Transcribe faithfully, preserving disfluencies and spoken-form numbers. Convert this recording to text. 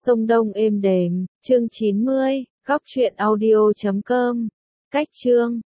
sông Đông êm đềm, chương chín mươi, góc truyện audio chấm com. Cách chương